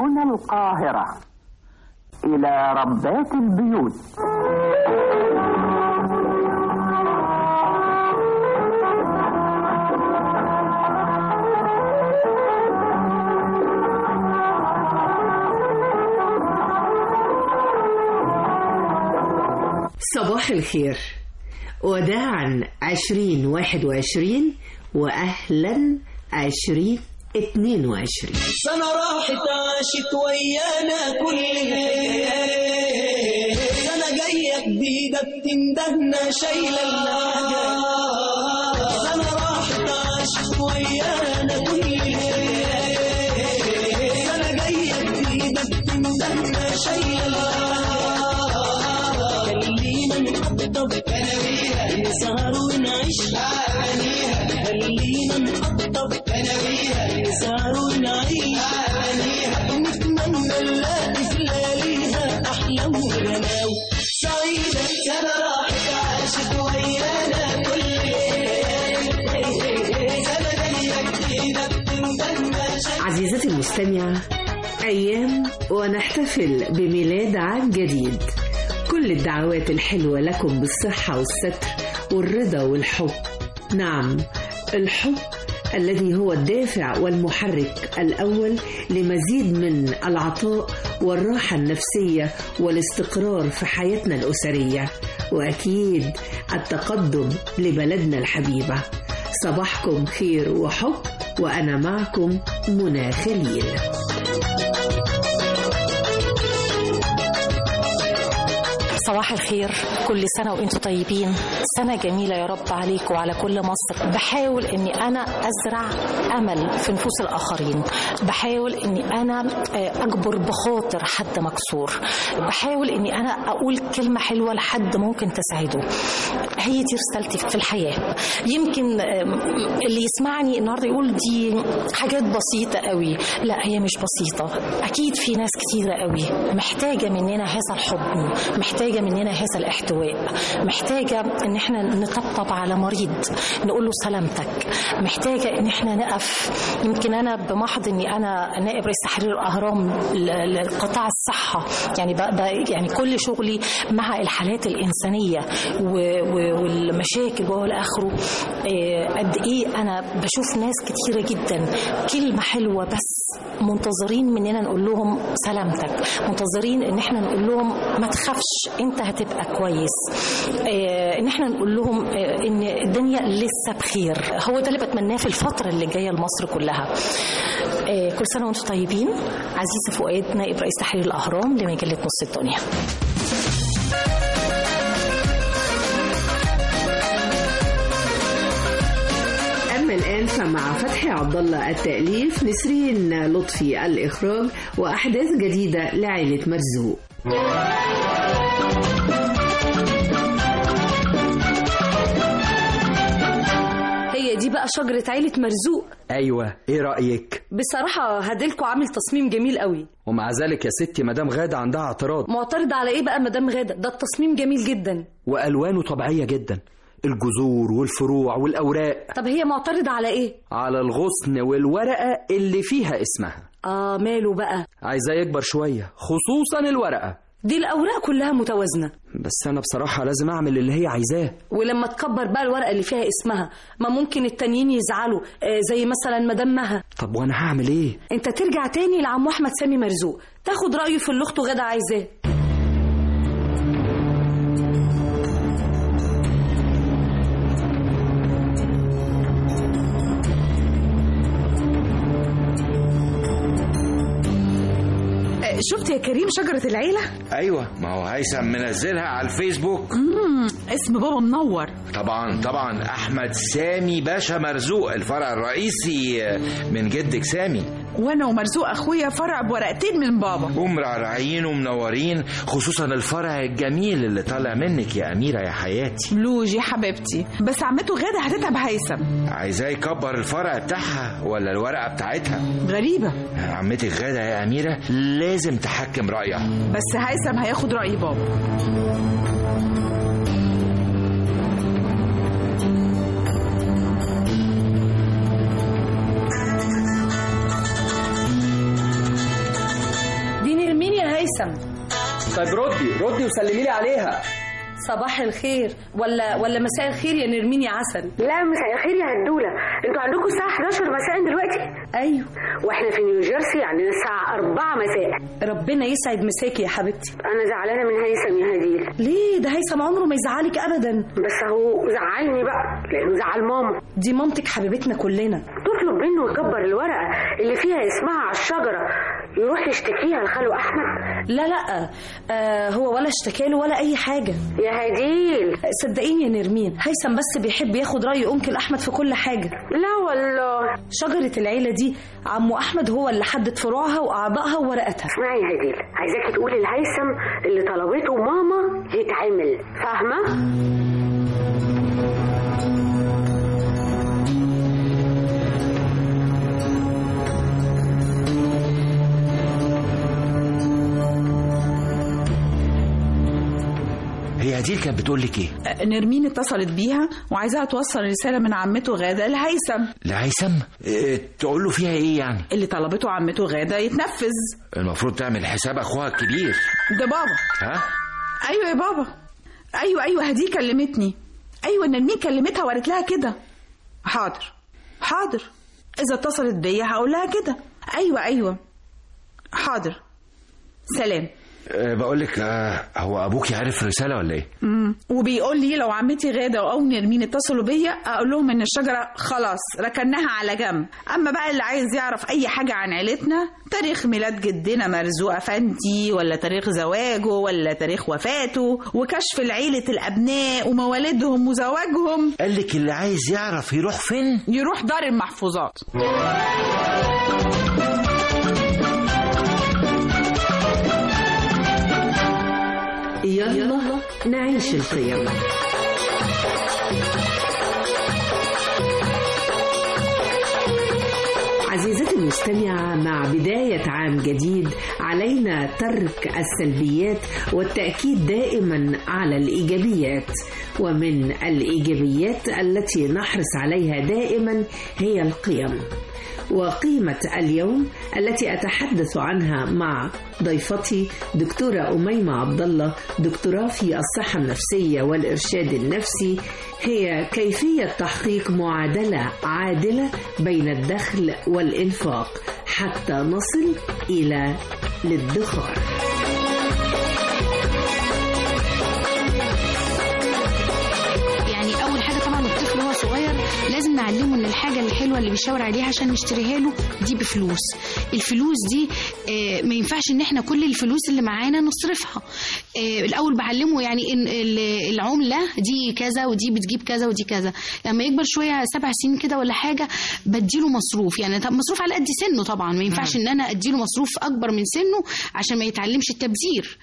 هنا القاهرة. إلى ربات البيوت. صباح الخير، وداعا 2021 وأهلا 2022. سنة راحت عاشت ويانا كل سنة جاية جديدة بتندهنا شايلة الحاجة. سنة راحت عاشت ويانا كل سنة جاية جديدة بتندهنا شايلة الحاجة. خلينا نحطب كنبيها نسهر ونعيش أغانيها. خلينا نحطب كنبيها نسهر ونعيش أغانيها. نتمنى نلاقي في لياليها أحلام وغناوي سعيدة. سنة راحت عاشت ويانا كل سنة جاية جديدة بتندهنا. عزيزتي المستمعة، أيام ونحتفل بميلاد عام جديد. كل الدعوات الحلوة لكم بالصحة والستر والرضا والحب. نعم، الحب الذي هو الدافع والمحرك الأول لمزيد من العطاء والراحة النفسية والاستقرار في حياتنا الأسرية، وأكيد التقدم لبلدنا الحبيبة. صباحكم خير وحب، وأنا معكم منى خليل. صباح الخير، كل سنة وانتم طيبين. سنة جميلة يا رب عليك وعلى كل مصر. بحاول اني انا ازرع امل في نفوس الاخرين، بحاول اني انا اجبر بخاطر حد مكسور، بحاول اني انا اقول كلمة حلوة لحد ممكن تسعده. هي دي رسالتي في الحياة. يمكن اللي يسمعني النهاردة يقول دي حاجات بسيطة قوي. لا، هي مش بسيطة. اكيد في ناس كتيرة قوي محتاجة مننا هذا الحب، محتاجة مننا هذا الاحتواء، محتاجة ان احنا نطبطب على مريض نقول له سلامتك، محتاجة ان احنا نقف. يمكن انا بمحض اني انا نائب رئيس تحرير الاهرام لقطاع الصحة، يعني كل شغلي مع الحالات الانسانية والمشاكل والى اخره. قد ايه انا بشوف ناس كتيرة جدا كلمة حلوة بس منتظرين مننا نقول لهم سلامتك، منتظرين ان احنا نقول لهم ما تخافش انت هتبقى كويس، ان احنا نقول لهم ان الدنيا لسه بخير. هو ده اللي بتمناه في الفترة اللي جاية لمصر كلها. كل سنة وانتم طيبين. عزيزة فؤاد، نائب رئيس تحرير الأهرام لمجلة نص الدنيا. أما الآن فمع فتحي عبد الله التأليف، نسرين لطفي الإخراج، وأحداث جديدة لعائلة مرزوق. هي دي بقى شجرة عيلة مرزوق. ايوه، ايه رأيك؟ بصراحة هديلكوا عامل تصميم جميل قوي. ومع ذلك يا ستي مدام غادة عندها اعتراض. معترض على ايه بقى مدام غادة؟ ده التصميم جميل جدا والوانه طبيعية جدا، الجذور والفروع والاوراق. طب هي معترضة على ايه؟ على الغصن والورقة اللي فيها اسمها. ماله بقى؟ عايزاه يكبر شوية، خصوصا الورقة. دي الأوراق كلها متوازنة. بس أنا بصراحة لازم أعمل اللي هي عايزاه. ولما تكبر بقى الورقة اللي فيها اسمها، ما ممكن التانيين يزعلوا، زي مثلا مدام مها. طب وأنا هعمل إيه؟ أنت ترجع تاني لعمو أحمد سامي مرزوق، تاخد رأيه في اللي أخته غادة عايزاه. شفت يا كريم شجرة العيلة؟ ايوه، ما هو هيثم منزلها على الفيسبوك. اسم بابا منور. طبعا احمد سامي باشا مرزوق، الفرع الرئيسي من جدك سامي. وانا ومرزوق اخويا فرع بورقتين من بابا، ومرعرعين ومنورين، خصوصا الفرع الجميل اللي طالع منك يا اميره يا حياتي. لوجي حبيبتي. بس عمته غاده هتتعب هيثم. عايزاه يكبر الفرع بتاعها ولا الورقه بتاعتها؟ غريبه. عمتك غاده يا اميره لازم تحكم رايها. بس هيثم هياخد راي بابا. هيثم. طيب ردي وسلمي لي عليها. صباح الخير ولا مساء الخير يا نرمين يا عسل. لا مساء الخير يا هدولة. انتوا عندكم الساعة 11 مساء دلوقتي؟ ايوه. واحنا في نيوجيرسي عندنا الساعة 4 مساء. ربنا يسعد مساكي يا حبيبتي. انا زعلانة من هيثم يا هديل. ليه؟ ده هيثم عمره ما يزعلك ابدا. بس هو زعلني بقى لانه زعل ماما. دي مامتك حبيبتنا كلنا. تطلب منه يكبر الورقة اللي فيها اسمها على الشجرة يروح يشتكيها لخاله احمد. لا هو ولا اشتكاله ولا اي حاجة يا هديل. صدقيني يا نرمين، هيثم بس بيحب ياخد رأي أنكل أحمد في كل حاجة. لا والله. شجرة العيلة دي عمو أحمد هو اللي حدد فروعها وأعضائها وورقتها. اسمعي يا هديل، عايزاكي تقولي لهيثم اللي طلبته ماما يتعمل، فاهمة؟ هي هديل كانت بتقول لك ايه؟ نرمين اتصلت بيها وعايزاها توصل رسالة من عمته غادة لهيثم. لهيثم؟ تقول له فيها ايه يعني؟ اللي طلبته عمته غادة يتنفذ. المفروض تعمل حساب اخوها الكبير. ده بابا. ها؟ ايوه يا بابا. ايوه هديل كلمتني. ايوه نرمين كلمتها وقالت لها كده. حاضر اذا اتصلت بيا هقول لها كده. ايوه حاضر. سلام. بقول لك هو ابوكي عارف رساله ولا ايه؟ وبيقول لي لو عمتي غاده او نرمين اتصلوا بيا اقول لهم ان الشجره خلاص ركناها على جنب. اما بقى اللي عايز يعرف اي حاجه عن عيلتنا، تاريخ ميلاد جدنا مرزوق افندي، ولا تاريخ زواجه، ولا تاريخ وفاته، وكشف العيله الابناء وموالدهم وزواجهم. قال لك اللي عايز يعرف يروح فين؟ يروح دار المحفوظات. يلا نعيش القيم. عزيزتي المستمعة، مع بداية عام جديد علينا ترك السلبيات والتأكيد دائما على الإيجابيات، ومن الإيجابيات التي نحرص عليها دائما هي القيم. وقيمة اليوم التي أتحدث عنها مع ضيفتي دكتورة أميمة عبد الله، دكتوراه في الصحة النفسية والإرشاد النفسي، هي كيفية تحقيق معادلة عادلة بين الدخل والإنفاق حتى نصل إلى الادخار. لازم نعلمه ان الحاجه الحلوه اللي بيشاور عليها عشان نشتريها له دي بفلوس. الفلوس دي ما ينفعش ان احنا كل الفلوس اللي معانا نصرفها. الاول بعلمه يعني ان العمله دي كذا ودي بتجيب كذا ودي كذا. لما يكبر شويه 7 سنين كده ولا حاجه بديله مصروف، يعني مصروف على قد سنه طبعا. ما ينفعش ان انا اديله مصروف اكبر من سنه عشان ما يتعلمش التبذير.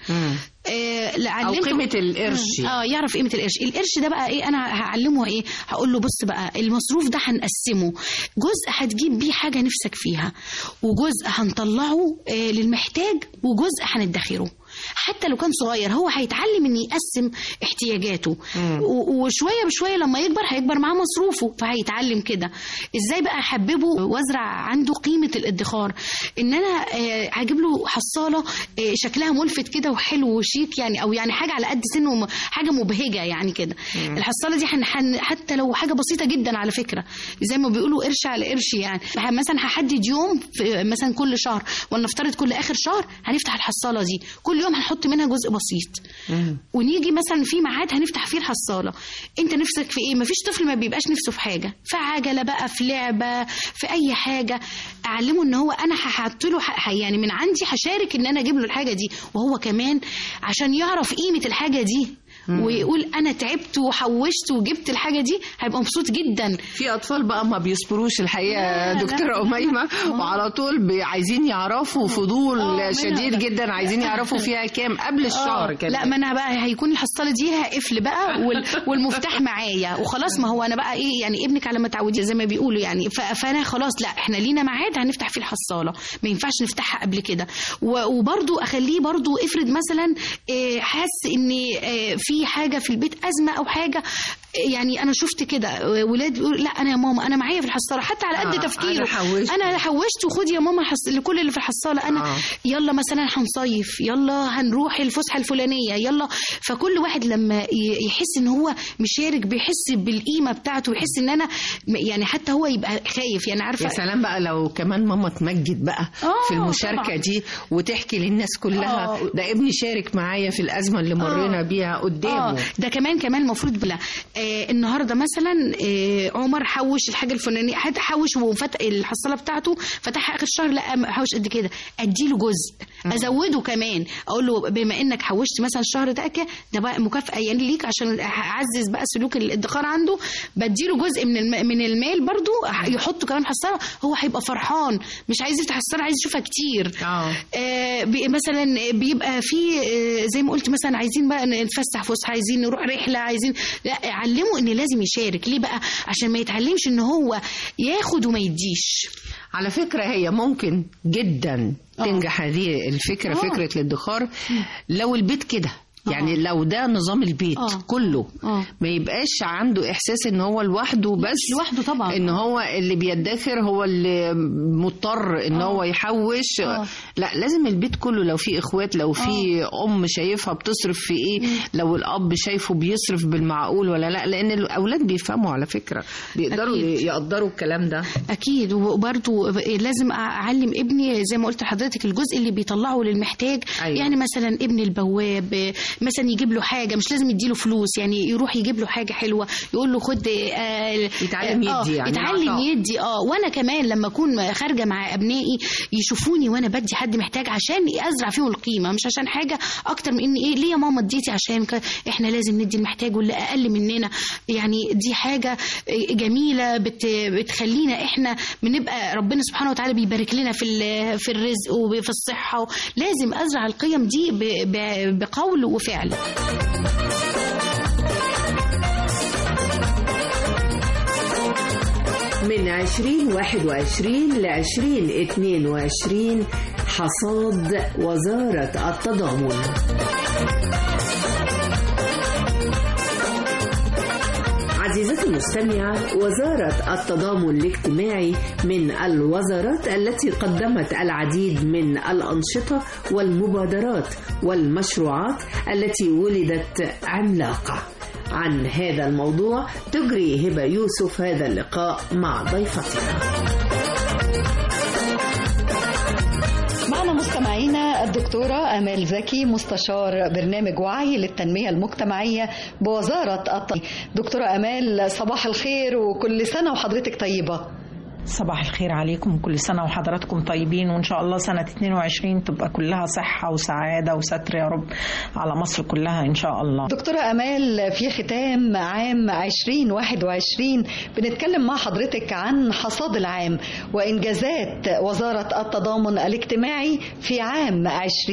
او قيمه القرش. يعرف قيمه القرش. القرش ده بقى ايه؟ انا هعلمه ايه؟ هقول له بص بقى المصروف ده هنقسمه، جزء هتجيب بيه حاجه نفسك فيها، وجزء هنطلعه للمحتاج، وجزء هندخره. حتى لو كان صغير هو هيتعلم ان يقسم احتياجاته، وشويه بشويه لما هيكبر معاه مصروفه، فهيتعلم كده. ازاي بقى احببه وازرع عنده قيمه الادخار؟ ان انا هجيب له حصاله شكلها ملفت كده وحلو وشيك، يعني او يعني حاجه على قد سنه، حاجه مبهجه يعني كده. الحصاله دي حتى لو حاجه بسيطه جدا على فكره، زي ما بيقولوا قرش على قرش. يعني مثلا هحدد يوم مثلا كل شهر، ولنفترض كل اخر شهر هنفتح الحصاله دي، كل يوم هنحط منها جزء بسيط، ونيجي مثلا في ميعاد هنفتح فيه الحصاله. انت نفسك في ايه؟ مفيش طفل ما بيبقاش نفسه في حاجه، في عجله بقى، في لعبه، في اي حاجه. اعلمه ان هو انا هحط له يعني من عندي هشارك ان انا اجيب له الحاجه دي، وهو كمان عشان يعرف قيمه الحاجه دي ويقول انا تعبت وحوشت وجبت الحاجه دي، هيبقى مبسوط جدا. في اطفال بقى ما بيصبروش الحقيقه دكتوره أميمة، وعلى طول عايزين يعرفوا، فضول شديد جدا، عايزين يعرفوا فيها كام قبل الشهر كده. لا ما انا بقى هيكون الحصاله دي هقفل بقى والمفتاح معايا وخلاص. ما هو انا بقى ايه يعني ابنك على ما تعودي زي ما بيقولوا يعني. فانا خلاص لا احنا لينا ميعاد هنفتح فيه الحصاله، ما ينفعش نفتحها قبل كده. وبرده اخليه برده افرض مثلا حاسس ان في حاجه في البيت ازمه او حاجه، يعني انا شفت كده ولاد بيقولوا لا انا يا ماما انا معايا في الحصاله حتى على قد تفكيره، انا حوشت وخدي يا ماما لكل اللي في الحصاله انا يلا مثلا هنصيف، يلا هنروح الفسحه الفلانيه، يلا. فكل واحد لما يحس ان هو مشارك بيحس بالقيمه بتاعته، ويحس ان انا يعني حتى هو يبقى خايف. يعني عارفه يا سلام بقى لو كمان ماما تمجد بقى في المشاركه طبعا. دي وتحكي للناس كلها ده ابني شارك معايا في الازمه اللي مرينا بيها قدامه. ده كمان المفروض بلا النهارده مثلا عمر حوش الحاجه الفلانيه، حد حوش وفتح الحصاله بتاعته فتحها اخر الشهر، لا حوش قد كده، اديله جزء ازوده كمان، اقول له بما انك حوشت مثلا الشهر ده بقى مكافاه يعني ليك عشان اعزز بقى سلوك الادخار عنده، بديله جزء من المال برضو يحطه كمان حصاله، هو هيبقى فرحان مش عايز يفتح الحصاله، عايز يشوفها كتير. مثلا بيبقى في زي ما قلت مثلا عايزين بقى نتفسح فسحه، عايزين نروح رحله، عايزين لا علمه ان لازم يشارك. ليه بقى؟ عشان ما يتعلمش ان هو ياخد وما يديش. على فكره هي ممكن جدا تنجح هذه الفكره، فكره الادخار لو البيت كده يعني لو ده نظام البيت كله ما يبقاش عنده احساس ان هو لوحده، بس لوحده طبعا ان هو اللي بيدخر هو اللي مضطر ان هو يحوش. لا لازم البيت كله، لو في اخوات، لو في ام شايفها بتصرف في ايه، لو الاب شايفه بيصرف بالمعقول ولا لا، لان الاولاد بيفهموا على فكره، بيقدروا يقدروا الكلام ده اكيد. وبرده لازم اعلم ابني زي ما قلت لحضرتك الجزء اللي بيطلعه للمحتاج. يعني مثلا ابن البواب مثلا يجيب له حاجه، مش لازم يديله فلوس، يعني يروح يجيب له حاجه حلوه يقول له خد يتعلم يدي يعني يتعلم يدي. وانا كمان لما اكون خارجه مع ابنائي يشوفوني وانا بدي حد محتاج عشان ازرع فيهم القيمه، مش عشان حاجه اكتر من ان ليه يا ماما اديتي، عشان احنا لازم ندي المحتاج واللي اقل مننا. يعني دي حاجه جميله بتخلينا احنا بنبقى ربنا سبحانه وتعالى بيبارك لنا في الرزق وفي الصحه. لازم ازرع القيم دي بقول وفعل. من 2021 ل 2022 حصاد وزارة التضامن. عزيزتي المستمعة، وزارة التضامن الاجتماعي من الوزارات التي قدمت العديد من الأنشطة والمبادرات والمشروعات التي ولدت عملاقة. عن هذا الموضوع تجري هبة يوسف هذا اللقاء مع ضيفتنا. معنا مستمعينا الدكتورة آمال زكي، مستشار برنامج وعي للتنمية المجتمعية بوزارة التضامن. دكتورة آمال صباح الخير وكل سنة وحضرتك طيبة. صباح الخير عليكم، كل سنة وحضراتكم طيبين، وإن شاء الله سنة 22 تبقى كلها صحة وسعادة وستر يا رب على مصر كلها إن شاء الله. دكتورة آمال، في ختام عام 2021 بنتكلم مع حضرتك عن حصاد العام وإنجازات وزارة التضامن الاجتماعي في عام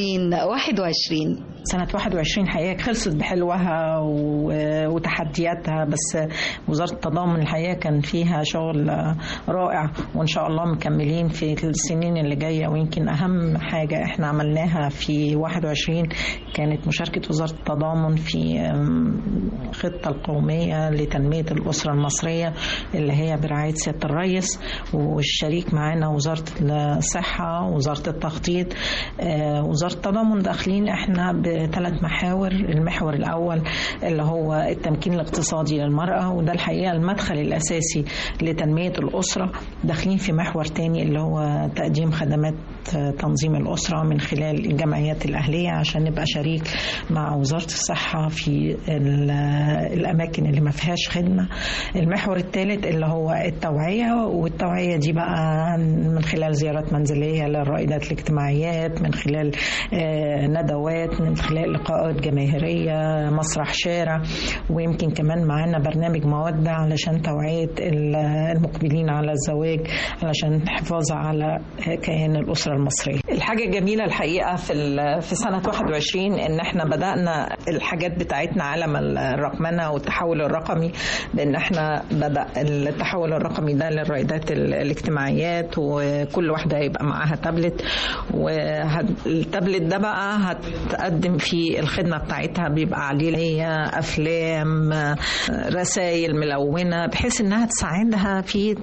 2021. سنة 21 حقيقة خلصت بحلوها وتحدياتها، بس وزارة التضامن الحقيقة كان فيها شغل رائع، وإن شاء الله مكملين في السنين اللي جاية. ويمكن أهم حاجة إحنا عملناها في 21 كانت مشاركة وزارة التضامن في خطة القومية لتنمية الأسرة المصرية اللي هي برعاية سيادة الرئيس، والشريك معنا وزارة الصحة ووزارة التخطيط. وزارة التضامن داخلين إحنا بثلاث محاور. المحور الأول اللي هو التمكين الاقتصادي للمرأة، وده الحقيقة المدخل الأساسي لتنمية الأسرة. داخلين في محور تاني اللي هو تقديم خدمات تنظيم الأسرة من خلال الجمعيات الأهلية عشان نبقى شريك مع وزارة الصحة في الأماكن اللي ما فيهاش خدمة. المحور الثالث اللي هو التوعية، والتوعية دي بقى من خلال زيارات منزلية للرائدات الاجتماعيات، من خلال ندوات، من خلال لقاءات جماهيرية، مسرح شارع، ويمكن كمان معانا برنامج مودة علشان توعية المقبلين على الزواج علشان الحفاظ على كيان الأسرة المصرية. الحاجة الجميلة الحقيقة في سنة 21 إن احنا بدأنا الحاجات بتاعتنا عالم الرقمنة والتحول الرقمي، بأن احنا بدأ التحول الرقمي ده للرائدات الاجتماعيات، وكل واحدة هيبقى معاها تابلت، والتابلت ده بقى هتقدم لازم في الخدمة بتاعتها بيبقى عليه أفلام، رسائل ملونة، بحيث إنها تساعدها في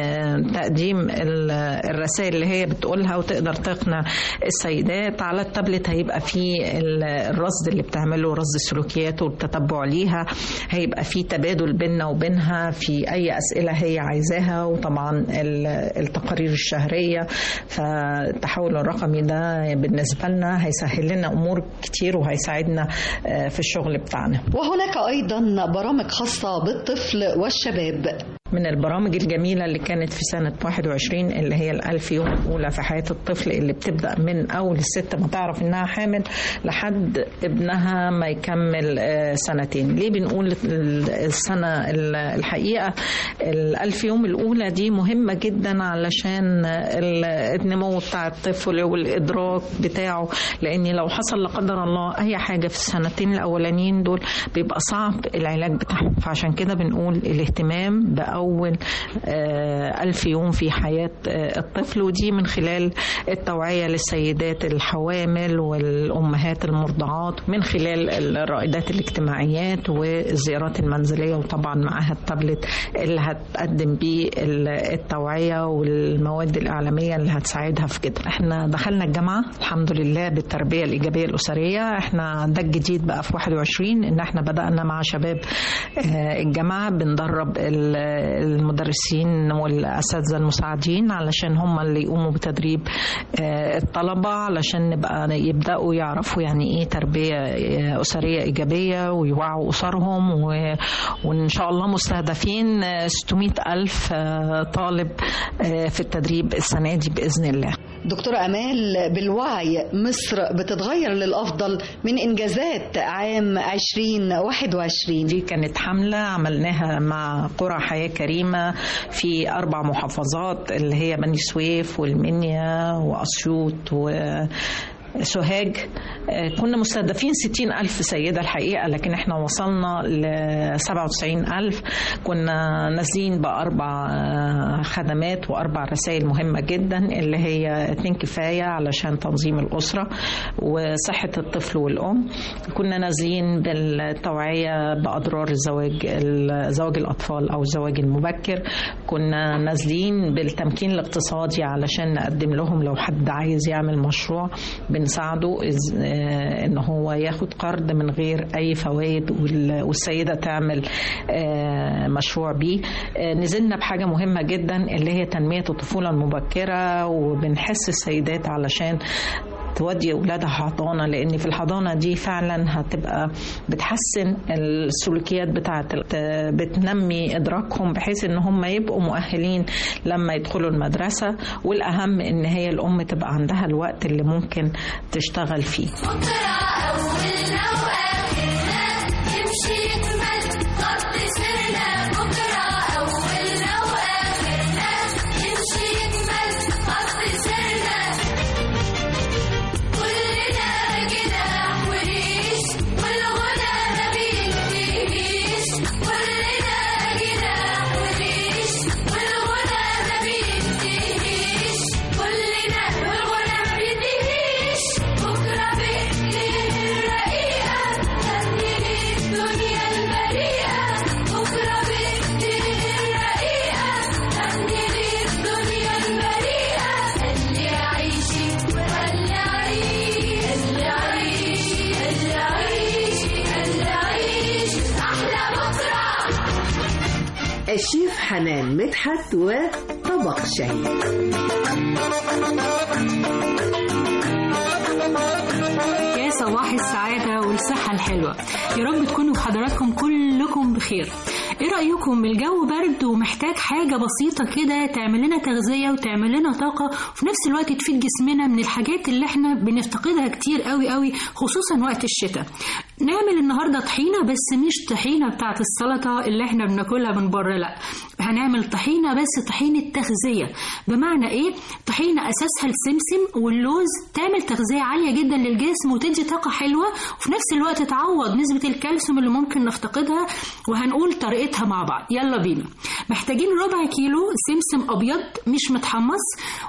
تقديم الرسائل اللي هي بتقولها، وتقدر تقنع السيدات. على التابلت هيبقى فيه الرصد اللي بتعمله، رصد السلوكيات والتتبع ليها، هيبقى فيه تبادل بيننا وبينها في أي أسئلة هي عايزاها، وطبعا التقارير الشهرية. فالتحول الرقمي ده بالنسبة لنا هيسهل لنا أمور كتير وهيساعدنا في الشغل بتاعنا. وهناك أيضا برامج خاصة بالطفل والشباب. من البرامج الجميلة اللي كانت في سنة 21 اللي هي 1000 يوم الأولى في حياة الطفل، اللي بتبدأ من أول الست ما تعرف إنها حامل لحد ابنها ما يكمل سنتين. ليه بنقول السنة؟ الحقيقة 1000 يوم الأولى دي مهمة جدا علشان النمو بتاع الطفل والإدراك بتاعه، لأن لو حصل لا قدر الله أي حاجة في السنتين الأولانيين دول بيبقى صعب العلاج بتاعهم. فعشان كده بنقول الاهتمام بأول 1000 يوم في حياة الطفل، ودي من خلال التوعية للسيدات الحوامل والأمهات المرضعات، من خلال الرائدات الاجتماعيات والزيارات المنزلية، وطبعا معها التابلت اللي هتقدم بيه التوعية والمواد الإعلامية اللي هتساعدها في كده. احنا دخلنا الجامعة الحمد لله بالتربية الإيجابية الأسرية. احنا ده الجديد بقى في 21 ان احنا بدأنا مع شباب الجامعة بندرب المدرسين والأساتذة المساعدين علشان هم اللي يقوموا بتدريب الطلبة، علشان نبقى يبدأوا يعرفوا يعني ايه تربية أسرية إيجابية ويوعوا أسرهم. وإن شاء الله مستهدفين 600,000 طالب في التدريب السنة دي بإذن الله. دكتورة أمال، بالوعي مصر بتتغير للأفضل من إنجازات عام 2021. دي كانت حملة عملناها مع قرى حياة كريمة في 4 محافظات اللي هي بني سويف والمنيا وأسيوط سوهاج. كنا مستهدفين 60,000 سيدة الحقيقة، لكن احنا وصلنا ل 97,000. كنا نازلين ب4 خدمات و4 رسائل مهمة جدا، اللي هي 2 كفاية علشان تنظيم الأسرة وصحة الطفل والأم. كنا نازلين بالتوعية بأضرار زواج الأطفال أو الزواج المبكر. كنا نازلين بالتمكين الاقتصادي علشان نقدم لهم لو حد عايز يعمل مشروع بنساعده ان هو ياخد قرض من غير اي فوائد والسيدة تعمل مشروع بيه. نزلنا بحاجة مهمة جدا اللي هي تنمية الطفولة المبكرة، وبنحس السيدات علشان تودي أولادها حضانة، لأن في الحضانة دي فعلا هتبقى بتحسن السلوكيات بتنمي إدراكهم بحيث إن هم يبقوا مؤهلين لما يدخلوا المدرسة. والأهم إن هي الأم تبقى عندها الوقت اللي ممكن تشتغل فيه. الشيف حنان مدحت وطبق شهي. يا صباح السعادة والصحة الحلوة، يا رب تكونوا حضراتكم كلكم بخير. ايه رأيكم؟ الجو برد ومحتاج حاجة بسيطة كده تعمل لنا تغذية وتعمل لنا طاقة وفي نفس الوقت تفيد جسمنا من الحاجات اللي احنا بنفتقدها كتير قوي قوي، خصوصا وقت الشتاء. نعمل النهاردة طحينة، بس مش طحينة بتاعت السلطة اللي احنا بناكلها من بره، لا، هنعمل طحينة بس طحينة تغذية. بمعنى ايه؟ طحينة اساسها السمسم واللوز، تعمل تغذية عالية جدا للجسم وتدي طاقة حلوة، وفي نفس الوقت تعوض نسبة الكالسيوم اللي ممكن نفتقدها. وهنقول طريقتها مع بعض، يلا بينا. محتاجين ربع كيلو سمسم ابيض مش متحمص،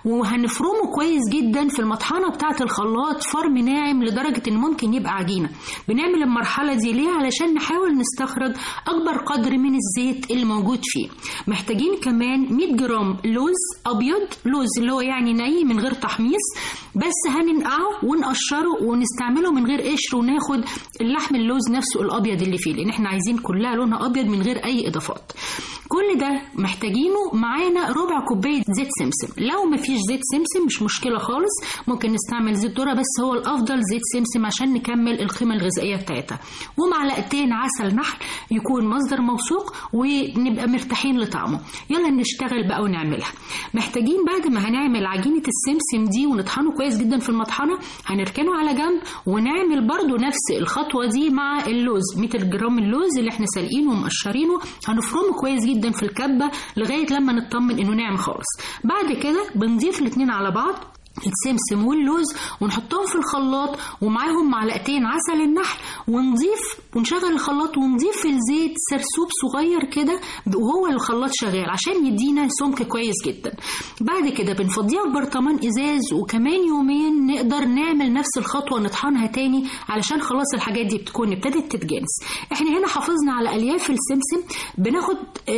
وهنفرمه كويس جدا في المطحنة بتاعة الخلاط فرم ناعم لدرجة ان ممكن يبقى عجينة. بنعمل المرحلة دي ليه؟ علشان نحاول نستخرج اكبر قدر من الزيت اللي موجود فيه. محتاجين كمان 100 جرام لوز ابيض، لوز اللي هو يعني ني من غير تحميص، بس هننقعه ونقشره ونستعمله من غير قشر، وناخد اللحم اللوز نفسه الابيض اللي فيه، لان احنا عايزين كلها لونها ابيض من غير اي اضافات. كل ده محتاجينه معانا ربع كوبايه زيت سمسم. لو مفيش زيت سمسم مش مشكله خالص، ممكن نستعمل زيت ذره، بس هو الافضل زيت سمسم عشان نكمل القيمه الغذائيه بتاعتها. ومعلقتين عسل نحل يكون مصدر موثوق ونبقى مرتاحين لطعمه. يلا نشتغل بقى ونعملها. محتاجين بعد ما هنعمل عجينه السمسم دي ونطحنه كويس جدا في المطحنه، هنركنه على جنب ونعمل برضو نفس الخطوه دي مع اللوز. 100 جرام اللوز اللي احنا سالقينه ومقشرينه هنفرمه كويس جدا في الكبه لغايه لما نطمن انه ناعم خالص. بعد كده بنضيف الاثنين على بعض، السمسم واللوز، ونحطهم في الخلاط ومعاهم معلقتين عسل النحل، ونضيف ونشغل الخلاط ونضيف الزيت سرسوب صغير كده وهو الخلاط شغال عشان يدينا سمك كويس جدا. بعد كده بنفضيها في برطمان ازاز، وكمان يومين نقدر نعمل نفس الخطوه نطحنها تاني علشان خلاص الحاجات دي بتكون ابتدت تتجانس. احنا هنا حافظنا على الياف السمسم، بناخد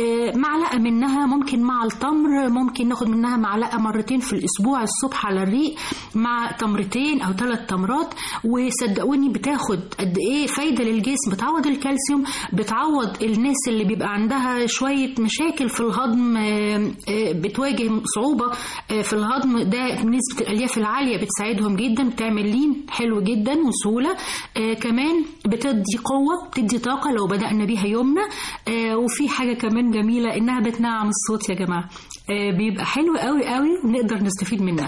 معلقه منها ممكن مع التمر، ممكن ناخد منها معلقه مرتين في الاسبوع الصبح على الريق مع تمرتين او 3 تمرات. وصدقوني بتاخد قد ايه فايده للجسم، بتعوض الكالسيوم، بتعوض الناس اللي بيبقى عندها شويه مشاكل في الهضم، بتواجه صعوبه في الهضم، ده نسبه الالياف العاليه بتساعدهم جدا، بتعمل لين حلو جدا وسهوله. كمان بتدي قوه، بتدي طاقه لو بدانا بيها يومنا. وفي حاجه كمان جميله انها بتنعم الصوت يا جماعه، بيبقى حلو قوي قوي ونقدر نستفيد منها.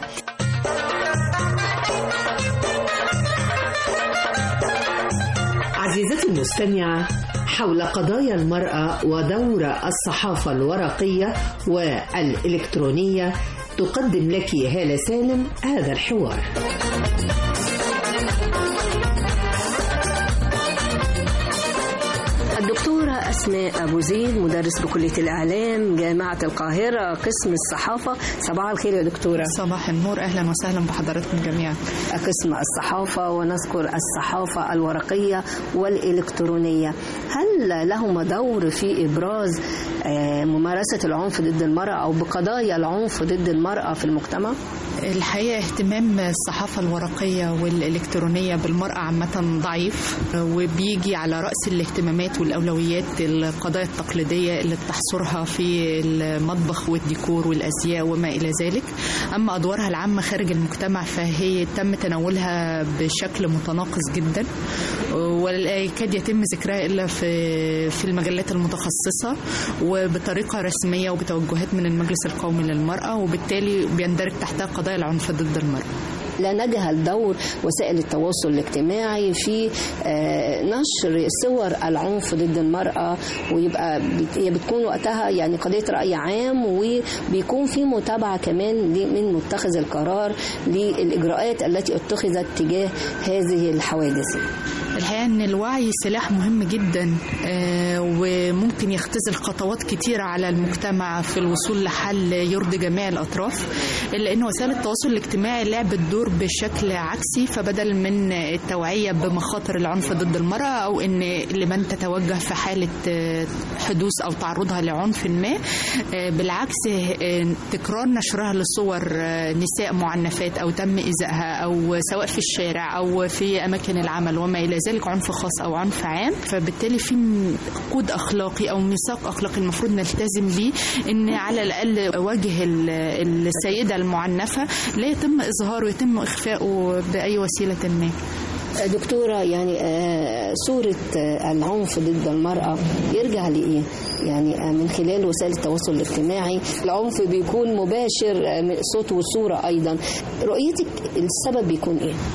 عزيزتي المستمعة، حول قضايا المرأة ودور الصحافة الورقية والإلكترونية تقدم لك هالة سالم هذا الحوار. الدكتورة أسماء أبو زيد، مدرس بكلية الإعلام جامعة القاهرة قسم الصحافة. صباح الخير يا دكتورة. صباح النور، أهلا وسهلا بحضراتكم جميعا. قسم الصحافة، ونذكر الصحافة الورقية والإلكترونية، هل لهما دور في إبراز ممارسة العنف ضد المرأة أو بقضايا العنف ضد المرأة في المجتمع؟ الحقيقة اهتمام الصحافة الورقية والإلكترونية بالمرأة عامة ضعيف، وبيجي على رأس الاهتمامات والأولويات القضايا التقليدية اللي بتحصرها في المطبخ والديكور والأزياء وما إلى ذلك. أما أدوارها العامة خارج المجتمع فهي تم تناولها بشكل متناقص جدا، ولا يكاد يتم ذكرها إلا في المجلات المتخصصة وبطريقة رسمية وبتوجهات من المجلس القومي للمرأة، وبالتالي بيندرج تحتها قضايا العنف ضد المرأة. لا نجهل دور وسائل التواصل الاجتماعي في نشر صور العنف ضد المرأة، ويبقى هي بتكون وقتها يعني قضية رأي عام، وبيكون في متابعة كمان من متخذ القرار للإجراءات التي اتخذت تجاه هذه الحوادث. الحقيقة أن الوعي سلاح مهم جدا، وممكن يختزل خطوات كتيرة على المجتمع في الوصول لحل يرضي جميع الأطراف، إلا أن وسائل التواصل الاجتماعي لعبت دور بشكل عكسي. فبدل من التوعية بمخاطر العنف ضد المرأة أو أن لمن تتوجه في حالة حدوث أو تعرضها لعنف ما، بالعكس تكرار نشرها لصور نساء معنفات أو تم إيذائها، أو سواء في الشارع أو في أماكن العمل وما إلى ذلك، عنف خاص أو عنف عام. فبالتالي في كود أخلاقي أو ميثاق أخلاقي المفروض نلتزم به، إن على الأقل وجه السيدة المعنفة لا يتم إظهاره ويتم إخفاؤه بأي وسيلة ما. دكتورة، يعني صورة العنف ضد المرأة يرجع لإيه؟ يعني من خلال وسائل التواصل الاجتماعي العنف بيكون مباشر، صوت وصورة أيضا. رؤيتك السبب بيكون إيه؟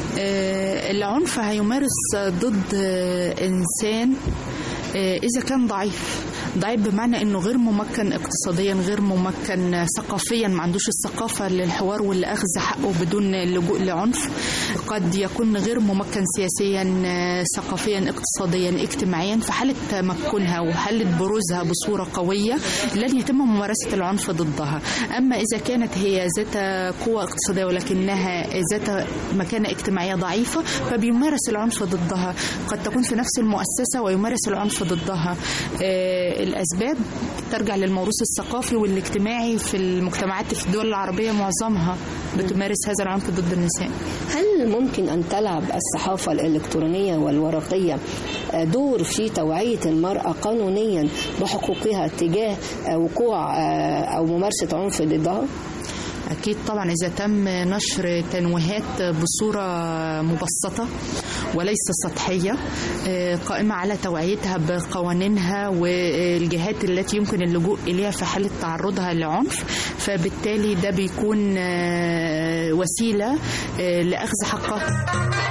العنف هيمارس ضد إنسان إذا كان ضعيف بمعنى أنه غير ممكن اقتصاديا، غير ممكن ثقافيا، ما عندوش الثقافة للحوار والأخذ حقه بدون اللجوء لعنف. قد يكون غير ممكن سياسيا، ثقافيا، اقتصاديا، اجتماعيا. في حالة تمكنها وحالة بروزها بصورة قوية لن يتم ممارسة العنف ضدها. أما إذا كانت هي ذات قوة اقتصادية ولكنها ذات مكانة اجتماعية ضعيفة فبيمارس العنف ضدها. قد تكون في نفس المؤسسة ويمارس العنف ضدها. الأسباب ترجع للموروث الثقافي والاجتماعي في المجتمعات في الدول العربية، معظمها بتمارس هذا العنف ضد النساء. هل ممكن أن تلعب الصحافة الإلكترونية والورقية دور في توعية المرأة قانونيا بحقوقها تجاه وقوع أو ممارسة عنف ضدها؟ أكيد طبعا، إذا تم نشر تنويهات بصورة مبسطة وليس سطحية قائمة على توعيتها بقوانينها والجهات التي يمكن اللجوء إليها في حالة تعرضها لعنف، فبالتالي ده بيكون وسيلة لأخذ حقها.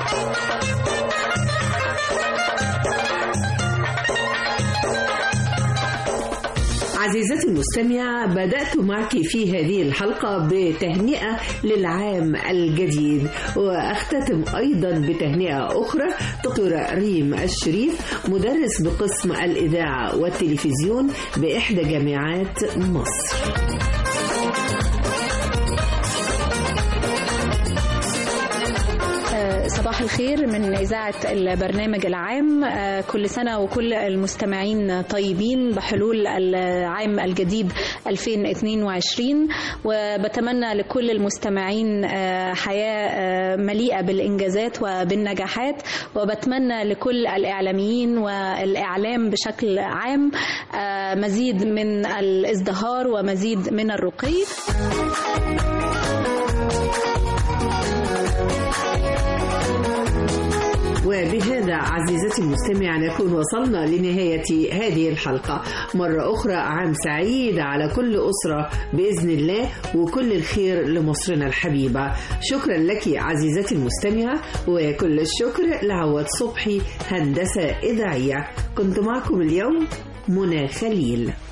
عزيزتي المستمعة، بدأت معك في هذه الحلقة بتهنئة للعام الجديد، وأختتم أيضا بتهنئة أخرى دكتورة ريم الشريف، مدرس بقسم الإذاعة والتلفزيون بإحدى جامعات مصر. صباح الخير من إذاعة البرنامج العام. كل سنة وكل المستمعين طيبين بحلول العام الجديد 2022، وبتمنى لكل المستمعين حياة مليئة بالإنجازات وبالنجاحات، وبتمنى لكل الإعلاميين والإعلام بشكل عام مزيد من الازدهار ومزيد من الرقي. وبهذا عزيزتي المستمع نكون وصلنا لنهاية هذه الحلقة. مرة أخرى عام سعيد على كل أسرة بإذن الله، وكل الخير لمصرنا الحبيبة. شكرا لك عزيزتي المستمعة، وكل الشكر لعواد صبحي هندسة إذاعية. كنت معكم اليوم منى خليل.